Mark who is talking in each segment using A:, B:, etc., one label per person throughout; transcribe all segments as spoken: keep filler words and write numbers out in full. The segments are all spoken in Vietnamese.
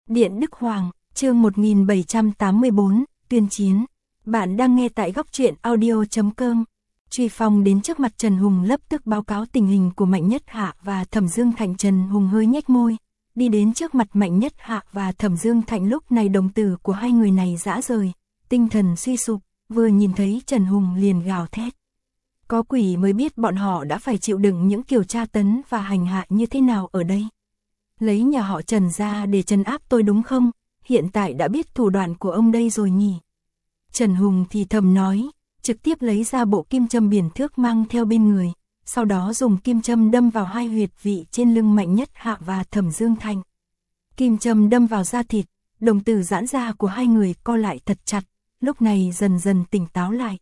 A: Điện Đức Hoàng, chương một nghìn bảy trăm tám mươi tư, tuyên chiến. Bạn đang nghe tại góc truyện audio chấm com. Truy Phong đến trước mặt Trần Hùng lập tức báo cáo tình hình của Mạnh Nhất Hạ và Thẩm Dương Thạnh. Trần Hùng hơi nhếch môi, đi đến trước mặt Mạnh Nhất Hạ và Thẩm Dương Thạnh. Lúc này đồng tử của hai người này rã rời, tinh thần suy sụp, vừa nhìn thấy Trần Hùng liền gào thét. Có quỷ mới biết bọn họ đã phải chịu đựng những kiểu tra tấn và hành hạ như thế nào ở đây. Lấy nhà họ Trần ra để trấn áp tôi đúng không? Hiện tại đã biết thủ đoạn của ông đây rồi nhỉ? Trần Hùng thì thầm nói, trực tiếp lấy ra bộ kim châm biển thước mang theo bên người, sau đó dùng kim châm đâm vào hai huyệt vị trên lưng Mạnh Nhất Hạ và Thẩm Dương Thạnh. Kim châm đâm vào da thịt, đồng tử giãn ra của hai người co lại thật chặt, lúc này dần dần tỉnh táo lại.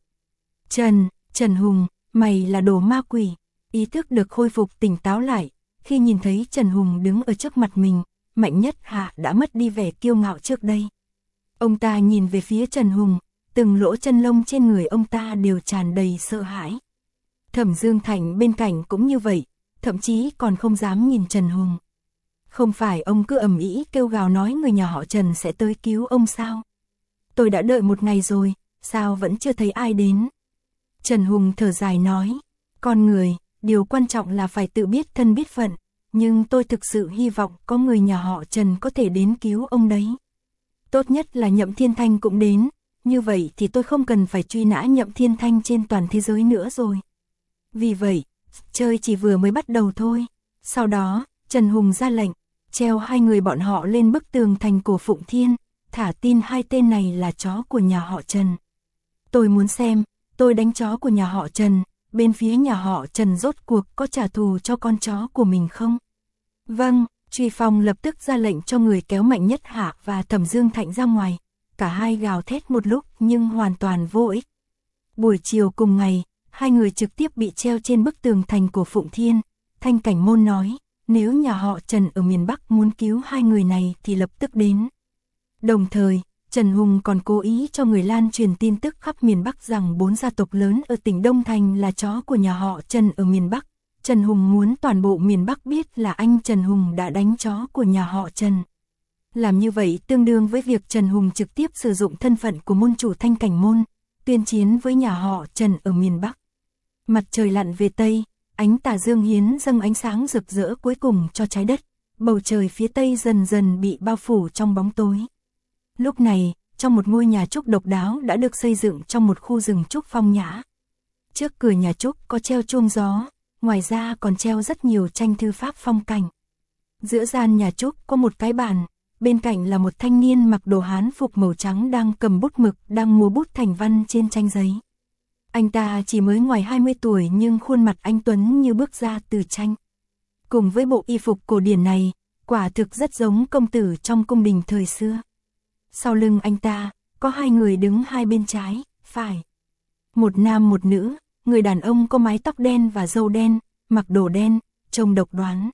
A: Trần, Trần Hùng, mày là đồ ma quỷ. Ý thức được khôi phục tỉnh táo lại, khi nhìn thấy Trần Hùng đứng ở trước mặt mình, Mạnh Nhất Hạ đã mất đi vẻ kiêu ngạo trước đây. Ông ta nhìn về phía Trần Hùng, từng lỗ chân lông trên người ông ta đều tràn đầy sợ hãi. Thẩm Dương Thạnh bên cạnh cũng như vậy, thậm chí còn không dám nhìn Trần Hùng. Không phải ông cứ ầm ĩ kêu gào nói người nhà họ Trần sẽ tới cứu ông sao? Tôi đã đợi một ngày rồi, sao vẫn chưa thấy ai đến? Trần Hùng thở dài nói, con người, điều quan trọng là phải tự biết thân biết phận, nhưng tôi thực sự hy vọng có người nhà họ Trần có thể đến cứu ông đấy. Tốt nhất là Nhậm Thiên Thanh cũng đến, như vậy thì tôi không cần phải truy nã Nhậm Thiên Thanh trên toàn thế giới nữa rồi. Vì vậy, chơi chỉ vừa mới bắt đầu thôi. Sau đó, Trần Hùng ra lệnh, treo hai người bọn họ lên bức tường thành cổ Phụng Thiên, thả tin hai tên này là chó của nhà họ Trần. Tôi muốn xem, tôi đánh chó của nhà họ Trần, bên phía nhà họ Trần rốt cuộc có trả thù cho con chó của mình không? Vâng, Truy Phong lập tức ra lệnh cho người kéo Mạnh Nhất Hạ và Thẩm Dương Thạnh ra ngoài. Cả hai gào thét một lúc nhưng hoàn toàn vô ích. Buổi chiều cùng ngày, hai người trực tiếp bị treo trên bức tường thành của Phụng Thiên. Thanh Cảnh Môn nói, nếu nhà họ Trần ở miền Bắc muốn cứu hai người này thì lập tức đến. Đồng thời, Trần Hùng còn cố ý cho người lan truyền tin tức khắp miền Bắc rằng bốn gia tộc lớn ở tỉnh Đông Thành là chó của nhà họ Trần ở miền Bắc. Trần Hùng muốn toàn bộ miền Bắc biết là anh Trần Hùng đã đánh chó của nhà họ Trần. Làm như vậy tương đương với việc Trần Hùng trực tiếp sử dụng thân phận của môn chủ Thanh Cảnh Môn, tuyên chiến với nhà họ Trần ở miền Bắc. Mặt trời lặn về Tây, ánh tà dương hiến dâng ánh sáng rực rỡ cuối cùng cho trái đất, bầu trời phía Tây dần dần bị bao phủ trong bóng tối. Lúc này, trong một ngôi nhà trúc độc đáo đã được xây dựng trong một khu rừng trúc phong nhã. Trước cửa nhà trúc có treo chuông gió, ngoài ra còn treo rất nhiều tranh thư pháp phong cảnh. Giữa gian nhà trúc có một cái bàn, bên cạnh là một thanh niên mặc đồ Hán phục màu trắng đang cầm bút mực đang múa bút thành văn trên tranh giấy. Anh ta chỉ mới ngoài hai mươi tuổi nhưng khuôn mặt anh tuấn như bước ra từ tranh. Cùng với bộ y phục cổ điển này, quả thực rất giống công tử trong cung đình thời xưa. Sau lưng anh ta, có hai người đứng hai bên trái, phải. Một nam một nữ, người đàn ông có mái tóc đen và râu đen, mặc đồ đen, trông độc đoán.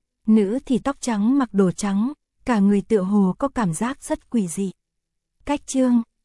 A: Nữ thì tóc trắng mặc đồ trắng, cả người tựa hồ có cảm giác rất quỷ dị. Cách chương